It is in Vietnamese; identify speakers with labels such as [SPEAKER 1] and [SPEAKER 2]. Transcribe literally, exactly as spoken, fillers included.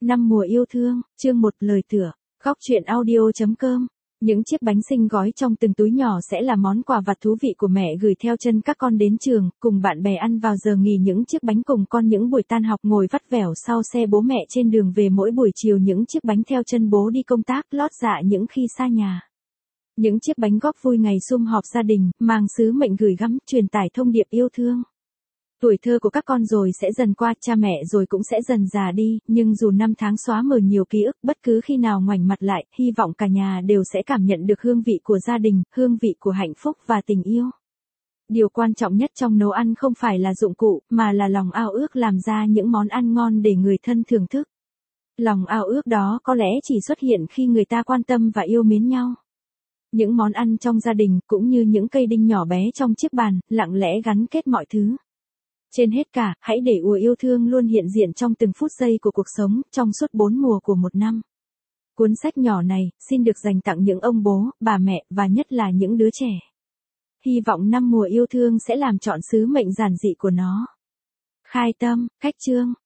[SPEAKER 1] Năm mùa yêu thương, chương một lời tựa, góc truyện audio chấm com. Những chiếc bánh sinh gói trong từng túi nhỏ sẽ là món quà vặt thú vị của mẹ gửi theo chân các con đến trường, cùng bạn bè ăn vào giờ nghỉ. Những chiếc bánh cùng con những buổi tan học ngồi vắt vẻo sau xe bố mẹ trên đường về mỗi buổi chiều. Những chiếc bánh theo chân bố đi công tác, lót dạ những khi xa nhà. Những chiếc bánh góp vui ngày sum họp gia đình, mang sứ mệnh gửi gắm, truyền tải thông điệp yêu thương. Tuổi thơ của các con rồi sẽ dần qua, cha mẹ rồi cũng sẽ dần già đi, nhưng dù năm tháng xóa mờ nhiều ký ức, bất cứ khi nào ngoảnh mặt lại, hy vọng cả nhà đều sẽ cảm nhận được hương vị của gia đình, hương vị của hạnh phúc và tình yêu. Điều quan trọng nhất trong nấu ăn không phải là dụng cụ, mà là lòng ao ước làm ra những món ăn ngon để người thân thưởng thức. Lòng ao ước đó có lẽ chỉ xuất hiện khi người ta quan tâm và yêu mến nhau. Những món ăn trong gia đình, cũng như những cây đinh nhỏ bé trong chiếc bàn, lặng lẽ gắn kết mọi thứ. Trên hết cả, hãy để ùa yêu thương luôn hiện diện trong từng phút giây của cuộc sống, trong suốt bốn mùa của một năm. Cuốn sách nhỏ này, xin được dành tặng những ông bố, bà mẹ, và nhất là những đứa trẻ. Hy vọng năm mùa yêu thương sẽ làm trọn sứ mệnh giản dị của nó. Khai tâm, cách chương.